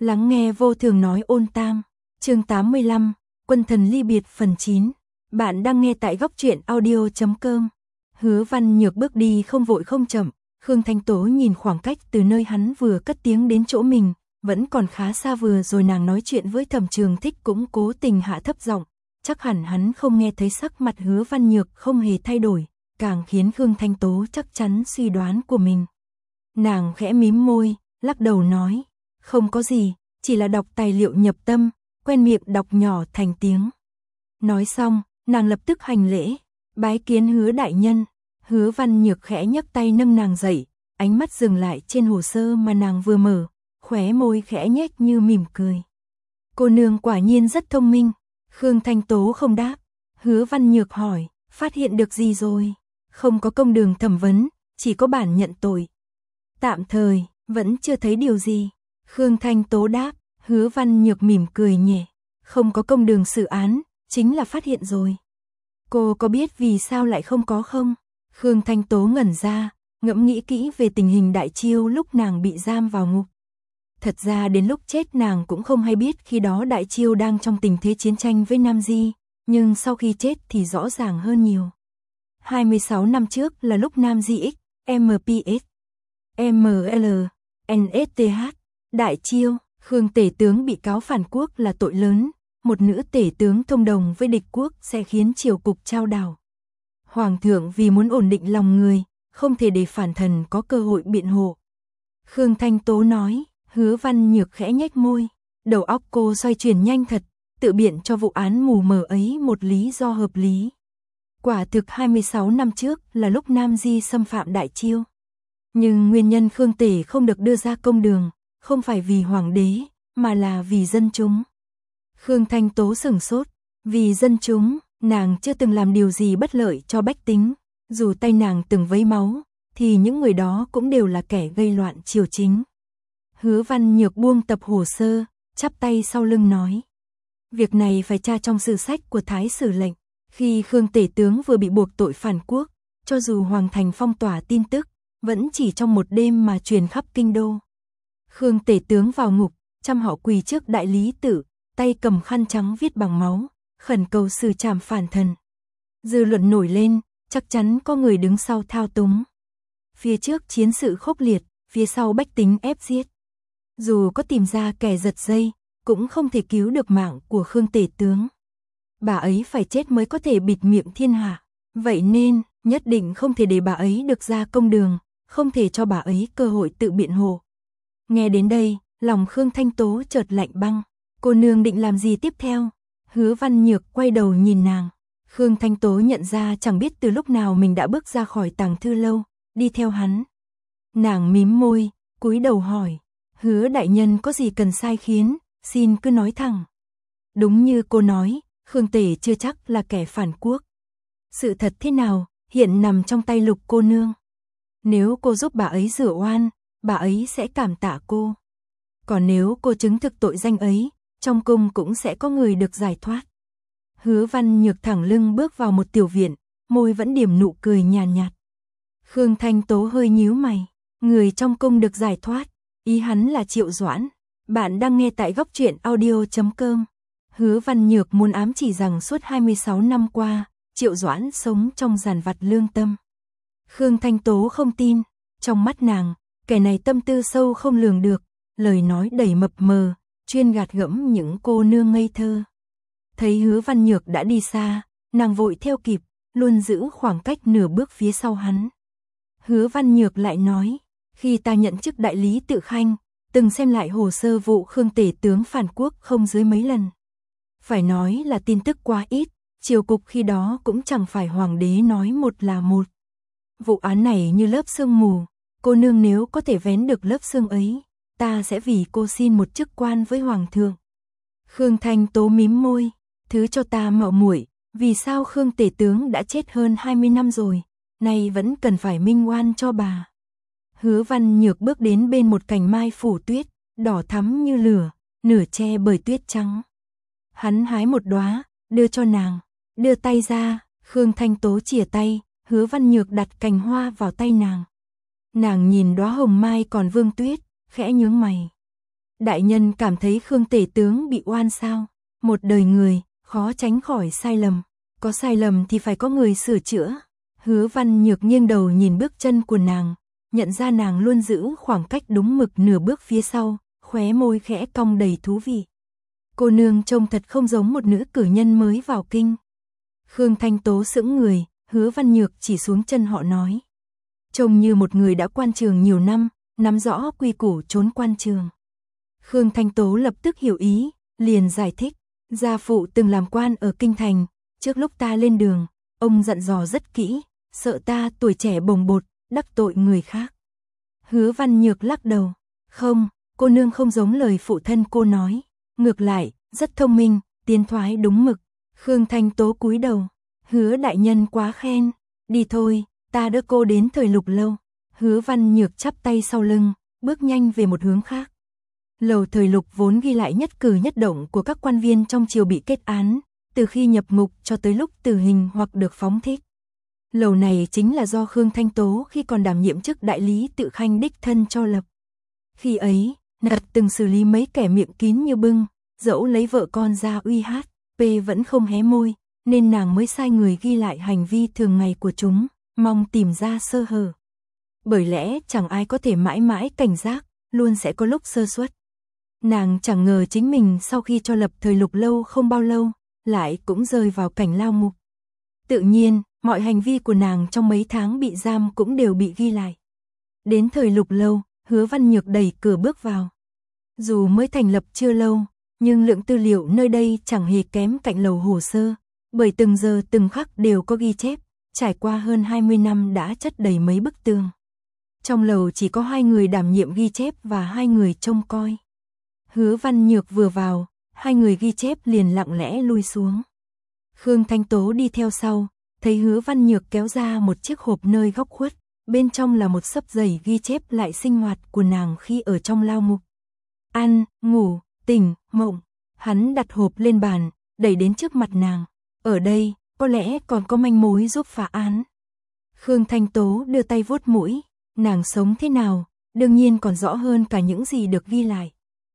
Lắng nghe vô thường nói ôn tam, chương 85, Quân thần ly biệt phần 9. Bạn đang nghe tại góc truyện audio.com. Hứa Văn Nhược bước đi không vội không chậm, Khương Thanh Tố nhìn khoảng cách từ nơi hắn vừa cất tiếng đến chỗ mình, vẫn còn khá xa. Vừa rồi nàng nói chuyện với Thẩm Trường Thích cũng cố tình hạ thấp giọng, chắc hẳn hắn không nghe thấy. Sắc mặt Hứa Văn Nhược không hề thay đổi, càng khiến Khương Thanh Tố chắc chắn suy đoán của mình. Nàng khẽ mím môi, lắc đầu nói, không có gì, chỉ là đọc tài liệu nhập tâm, quen miệng đọc nhỏ thành tiếng. Nói xong, nàng lập tức hành lễ, bái kiến Hứa đại nhân. Hứa Văn Nhược khẽ nhấc tay nâng nàng dậy, ánh mắt dừng lại trên hồ sơ mà nàng vừa mở, khóe môi khẽ nhếch như mỉm cười. Cô nương quả nhiên rất thông minh. Khương Thanh Tố không đáp. Hứa Văn Nhược hỏi, phát hiện được gì rồi? Không có công đường thẩm vấn, chỉ có bản nhận tội. Tạm thời, vẫn chưa thấy điều gì. Khương Thanh Tố đáp. Hứa Văn Nhược mỉm cười nhẹ, không có công đường xử án, chính là phát hiện rồi. Cô có biết vì sao lại không có không? Khương Thanh Tố ngẩn ra, ngẫm nghĩ kỹ về tình hình Đại Chiêu lúc nàng bị giam vào ngục. Thật ra đến lúc chết nàng cũng không hay biết, khi đó Đại Chiêu đang trong tình thế chiến tranh với Nam Di, nhưng sau khi chết thì rõ ràng hơn nhiều. 26 năm trước là lúc Nam Di X, MPS, ML, NSTH, Đại Chiêu, Khương tể tướng bị cáo phản quốc là tội lớn, một nữ tể tướng thông đồng với địch quốc sẽ khiến triều cục chao đảo. Hoàng thượng vì muốn ổn định lòng người, không thể để phản thần có cơ hội biện hộ. Khương Thanh Tố nói. Hứa Văn Nhược khẽ nhếch môi, đầu óc cô xoay chuyển nhanh thật, tự biện cho vụ án mù mờ ấy một lý do hợp lý. Quả thực 26 năm trước là lúc Nam Di xâm phạm Đại Chiêu. Nhưng nguyên nhân Khương tể không được đưa ra công đường, không phải vì hoàng đế, mà là vì dân chúng. Khương Thanh Tố sửng sốt, vì dân chúng, nàng chưa từng làm điều gì bất lợi cho bách tính, dù tay nàng từng vấy máu, thì những người đó cũng đều là kẻ gây loạn triều chính. Hứa Văn Nhược buông tập hồ sơ, chắp tay sau lưng nói. Việc này phải tra trong sử sách của Thái sử lệnh, khi Khương tể tướng vừa bị buộc tội phản quốc, cho dù Hoàng thành phong tỏa tin tức, vẫn chỉ trong một đêm mà truyền khắp kinh đô. Khương tể tướng vào ngục, trăm họ quỳ trước đại lý tự, tay cầm khăn trắng viết bằng máu, khẩn cầu xử trảm phản thần. Dư luận nổi lên, chắc chắn có người đứng sau thao túng. Phía trước chiến sự khốc liệt, phía sau bách tính ép giết. Dù có tìm ra kẻ giật dây, cũng không thể cứu được mạng của Khương tể tướng. Bà ấy phải chết mới có thể bịt miệng thiên hạ. Vậy nên, nhất định không thể để bà ấy được ra công đường, không thể cho bà ấy cơ hội tự biện hộ. Nghe đến đây, lòng Khương Thanh Tố chợt lạnh băng. Cô nương định làm gì tiếp theo? Hứa Văn Nhược quay đầu nhìn nàng. Khương Thanh Tố nhận ra chẳng biết từ lúc nào mình đã bước ra khỏi Tàng Thư Lâu, đi theo hắn. Nàng mím môi, cúi đầu hỏi. Hứa đại nhân có gì cần sai khiến, xin cứ nói thẳng. Đúng như cô nói, Khương tể chưa chắc là kẻ phản quốc. Sự thật thế nào, hiện nằm trong tay Lục cô nương. Nếu cô giúp bà ấy rửa oan, bà ấy sẽ cảm tạ cô. Còn nếu cô chứng thực tội danh ấy, trong cung cũng sẽ có người được giải thoát. Hứa Văn Nhược thẳng lưng bước vào một tiểu viện, môi vẫn điểm nụ cười nhàn nhạt. Khương Thanh Tố hơi nhíu mày, người trong cung được giải thoát, ý hắn là Triệu Doãn. Bạn đang nghe tại góc truyện audio.com. Hứa Văn Nhược muốn ám chỉ rằng suốt 26 năm qua, Triệu Doãn sống trong giàn vặt lương tâm. Khương Thanh Tố không tin, trong mắt nàng, kẻ này tâm tư sâu không lường được, lời nói đầy mập mờ, chuyên gạt gẫm những cô nương ngây thơ. Thấy Hứa Văn Nhược đã đi xa, nàng vội theo kịp, luôn giữ khoảng cách nửa bước phía sau hắn. Hứa Văn Nhược lại nói, khi ta nhận chức đại lý tự khanh, từng xem lại hồ sơ vụ Khương tể tướng phản quốc không dưới mấy lần. Phải nói là tin tức quá ít, triều cục khi đó cũng chẳng phải hoàng đế nói một là một. Vụ án này như lớp sương mù, cô nương nếu có thể vén được lớp sương ấy, ta sẽ vì cô xin một chức quan với hoàng thượng. Khương Thanh Tố mím môi, thứ cho ta mạo muội, vì sao Khương tể tướng đã chết hơn 20 năm rồi, nay vẫn cần phải minh oan cho bà. Hứa Văn Nhược bước đến bên một cành mai phủ tuyết, đỏ thắm như lửa, nửa che bởi tuyết trắng. Hắn hái một đóa, đưa cho nàng, đưa tay ra, Khương Thanh Tố chìa tay, Hứa Văn Nhược đặt cành hoa vào tay nàng. Nàng nhìn đóa hồng mai còn vương tuyết, khẽ nhướng mày. Đại nhân cảm thấy Khương tể tướng bị oan sao? Một đời người, khó tránh khỏi sai lầm. Có sai lầm thì phải có người sửa chữa. Hứa Văn Nhược nghiêng đầu nhìn bước chân của nàng, nhận ra nàng luôn giữ khoảng cách đúng mực nửa bước phía sau, khóe môi khẽ cong đầy thú vị. Cô nương trông thật không giống một nữ cử nhân mới vào kinh. Khương Thanh Tố sững người, Hứa Văn Nhược chỉ xuống chân họ nói. Trông như một người đã quan trường nhiều năm, nắm rõ quy củ trốn quan trường. Khương Thanh Tố lập tức hiểu ý, liền giải thích. Gia phụ từng làm quan ở kinh thành, trước lúc ta lên đường, ông dặn dò rất kỹ, sợ ta tuổi trẻ bồng bột, đắc tội người khác. Hứa Văn Nhược lắc đầu. Không, cô nương không giống lời phụ thân cô nói. Ngược lại, rất thông minh, tiến thoái đúng mực. Khương Thanh Tố cúi đầu. Hứa đại nhân quá khen. Đi thôi, ta đỡ cô đến Thời Lục lâu. Hứa Văn Nhược chắp tay sau lưng, bước nhanh về một hướng khác. Lầu Thời Lục vốn ghi lại nhất cử nhất động của các quan viên trong triều bị kết án, từ khi nhập ngục cho tới lúc tử hình hoặc được phóng thích. Lầu này chính là do Khương Thanh Tố khi còn đảm nhiệm chức đại lý tự khanh đích thân cho lập. Khi ấy, nàng từng xử lý mấy kẻ miệng kín như bưng, dẫu lấy vợ con ra uy hát, p vẫn không hé môi, nên nàng mới sai người ghi lại hành vi thường ngày của chúng, mong tìm ra sơ hở. Bởi lẽ chẳng ai có thể mãi mãi cảnh giác, luôn sẽ có lúc sơ suất. Nàng chẳng ngờ chính mình sau khi cho lập Thời Lục lâu không bao lâu, lại cũng rơi vào cảnh lao ngục. Tự nhiên, mọi hành vi của nàng trong mấy tháng bị giam cũng đều bị ghi lại. Đến Thời Lục lâu, Hứa Văn Nhược đẩy cửa bước vào. Dù mới thành lập chưa lâu, nhưng lượng tư liệu nơi đây chẳng hề kém cạnh lầu hồ sơ, bởi từng giờ từng khắc đều có ghi chép, trải qua hơn 20 năm đã chất đầy mấy bức tường. Trong lầu chỉ có 2 người đảm nhiệm ghi chép và 2 người trông coi. Hứa Văn Nhược vừa vào, 2 người ghi chép liền lặng lẽ lui xuống. Khương Thanh Tố đi theo sau, thấy Hứa Văn Nhược kéo ra một chiếc hộp nơi góc khuất, bên trong là một xấp giấy ghi chép lại sinh hoạt của nàng khi ở trong lao ngục. Ăn, ngủ, tỉnh, mộng. Hắn đặt hộp lên bàn, đẩy đến trước mặt nàng. Ở đây, có lẽ còn có manh mối giúp phá án. Khương Thanh Tố đưa tay vuốt mũi, nàng sống thế nào, đương nhiên còn rõ hơn cả những gì được ghi lại.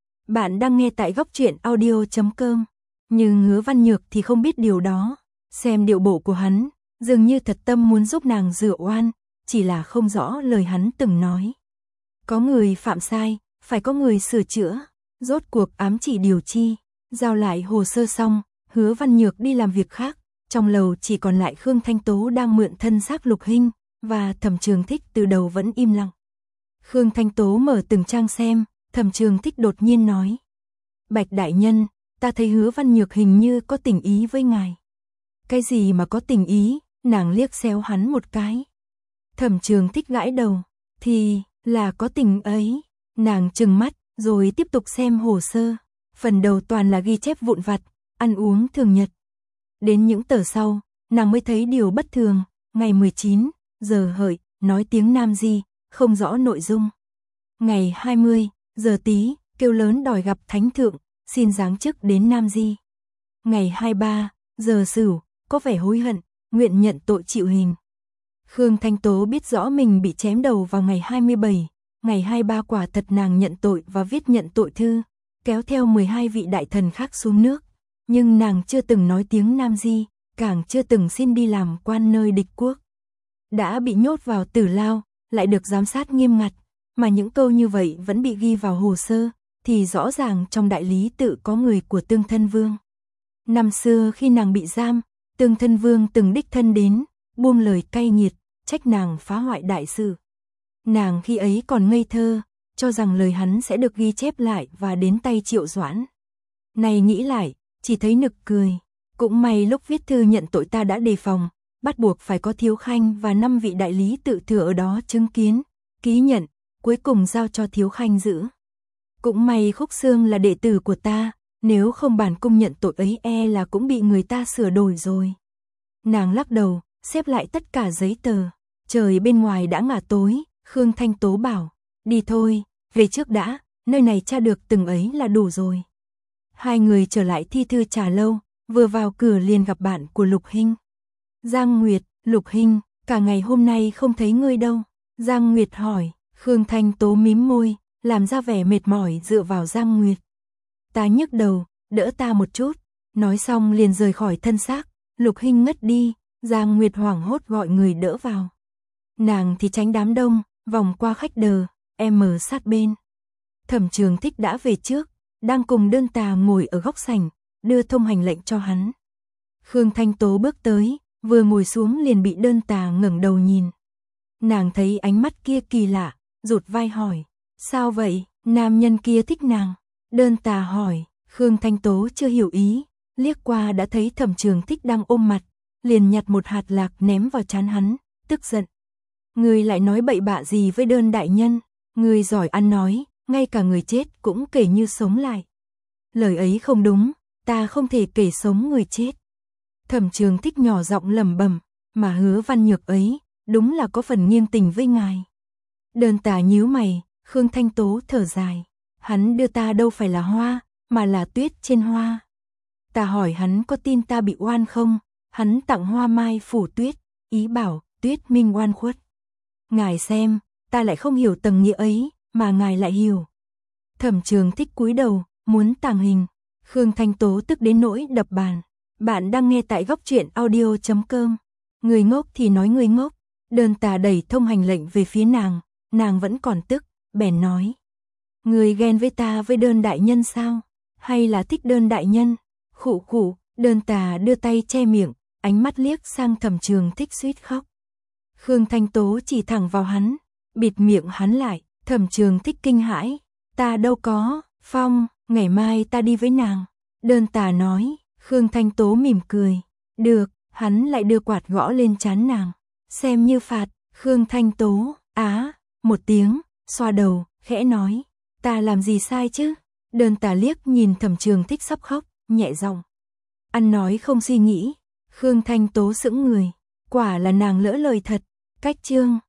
Bạn đang nghe tại Góc Truyện Audio.com, nhưng Hứa Văn Nhược thì không biết điều đó. Xem điệu bộ của hắn, dường như thật tâm muốn giúp nàng rửa oan, chỉ là không rõ lời hắn từng nói. Có người phạm sai, phải có người sửa chữa, rốt cuộc ám chỉ điều chi. Giao lại hồ sơ xong, Hứa Văn Nhược đi làm việc khác, trong lầu chỉ còn lại Khương Thanh Tố đang mượn thân xác Lục Hinh, và Thẩm Trường Thích từ đầu vẫn im lặng. Khương Thanh Tố mở từng trang xem, Thẩm Trường Thích đột nhiên nói. Bạch đại nhân, ta thấy Hứa Văn Nhược hình như có tình ý với ngài. Cái gì mà có tình ý, nàng liếc xéo hắn một cái. Thẩm Trường Thích gãi đầu, thì là có tình ấy. Nàng trừng mắt, rồi tiếp tục xem hồ sơ. Phần đầu toàn là ghi chép vụn vặt, ăn uống thường nhật. Đến những tờ sau, nàng mới thấy điều bất thường. Ngày 19, giờ hợi, nói tiếng Nam Di, không rõ nội dung. Ngày 20, giờ Tý, kêu lớn đòi gặp Thánh Thượng, xin giáng chức đến Nam Di. Ngày 23, giờ Sửu, có vẻ hối hận, nguyện nhận tội chịu hình. Khương Thanh Tố biết rõ mình bị chém đầu vào ngày 27, ngày 23 quả thật nàng nhận tội và viết nhận tội thư, kéo theo 12 vị đại thần khác xuống nước. Nhưng nàng chưa từng nói tiếng Nam Di, càng chưa từng xin đi làm quan nơi địch quốc. Đã bị nhốt vào tử lao, lại được giám sát nghiêm ngặt, mà những câu như vậy vẫn bị ghi vào hồ sơ, thì rõ ràng trong đại lý tự có người của Tương Thân Vương. Năm xưa khi nàng bị giam, Tương Thân Vương từng đích thân đến, buông lời cay nghiệt, trách nàng phá hoại đại sự. Nàng khi ấy còn ngây thơ, cho rằng lời hắn sẽ được ghi chép lại và đến tay Triệu Doãn. Này nghĩ lại, chỉ thấy nực cười. Cũng may lúc viết thư nhận tội ta đã đề phòng, bắt buộc phải có Thiếu Khanh và 5 vị đại lý tự thừa ở đó chứng kiến, ký nhận, cuối cùng giao cho Thiếu Khanh giữ. Cũng may Khúc Xương là đệ tử của ta, nếu không bản cung nhận tội ấy là cũng bị người ta sửa đổi rồi. Nàng lắc đầu, xếp lại tất cả giấy tờ. Trời bên ngoài đã ngả tối, Khương Thanh Tố bảo, đi thôi, về trước đã, nơi này tra được từng ấy là đủ rồi. 2 người trở lại thi thư trà lâu, vừa vào cửa liền gặp bạn của Lục Hinh. Giang Nguyệt, Lục Hinh, cả ngày hôm nay không thấy ngươi đâu. Giang Nguyệt hỏi, Khương Thanh Tố mím môi, làm ra vẻ mệt mỏi dựa vào Giang Nguyệt. Ta nhức đầu, đỡ ta một chút, nói xong liền rời khỏi thân xác. Lục Hinh ngất đi, Giang Nguyệt hoảng hốt gọi người đỡ vào. Nàng thì tránh đám đông, vòng qua khách đờ, em ở sát bên. Thẩm Trường Thích đã về trước, đang cùng Đơn Tà ngồi ở góc sảnh, đưa thông hành lệnh cho hắn. Khương Thanh Tố bước tới, vừa ngồi xuống liền bị Đơn Tà ngẩng đầu nhìn. Nàng thấy ánh mắt kia kỳ lạ, rụt vai hỏi, sao vậy, nam nhân kia thích nàng. Đơn Tà hỏi, Khương Thanh Tố chưa hiểu ý, liếc qua đã thấy Thẩm Trường Thích đang ôm mặt, liền nhặt một hạt lạc ném vào trán hắn, tức giận. Ngươi lại nói bậy bạ gì với Đơn đại nhân, ngươi giỏi ăn nói, ngay cả người chết cũng kể như sống lại. Lời ấy không đúng, ta không thể kể sống người chết. Thẩm Trường Thích nhỏ giọng lẩm bẩm, mà Hứa Văn Nhược ấy, đúng là có phần nghiêng tình với ngài. Đơn Tà nhíu mày, Khương Thanh Tố thở dài, hắn đưa ta đâu phải là hoa, mà là tuyết trên hoa. Ta hỏi hắn có tin ta bị oan không, hắn tặng hoa mai phủ tuyết, ý bảo tuyết minh oan khuất. Ngài xem, ta lại không hiểu tầng nghĩa ấy, mà ngài lại hiểu. Thẩm Trường Thích cúi đầu, muốn tàng hình. Khương Thanh Tố tức đến nỗi đập bàn. Bạn đang nghe tại góc truyện audio.com. Người ngốc thì nói người ngốc. Đơn Tà đẩy thông hành lệnh về phía nàng vẫn còn tức, bèn nói. Người ghen với ta với Đơn đại nhân sao? Hay là thích Đơn đại nhân? Khụ khụ, Đơn Tà đưa tay che miệng, ánh mắt liếc sang Thẩm Trường Thích suýt khóc. Khương Thanh Tố chỉ thẳng vào hắn, bịt miệng hắn lại. Thẩm Trường Thích kinh hãi, ta đâu có, Phong, ngày mai ta đi với nàng. Đơn Tà nói. Khương Thanh Tố mỉm cười, được, hắn lại đưa quạt gõ lên trán nàng, xem như phạt. Khương Thanh Tố, một tiếng, xoa đầu, khẽ nói, ta làm gì sai chứ? Đơn Tà liếc nhìn Thẩm Trường Thích sắp khóc, nhẹ giọng, ăn nói không suy nghĩ. Khương Thanh Tố sững người, quả là nàng lỡ lời thật. Cách chương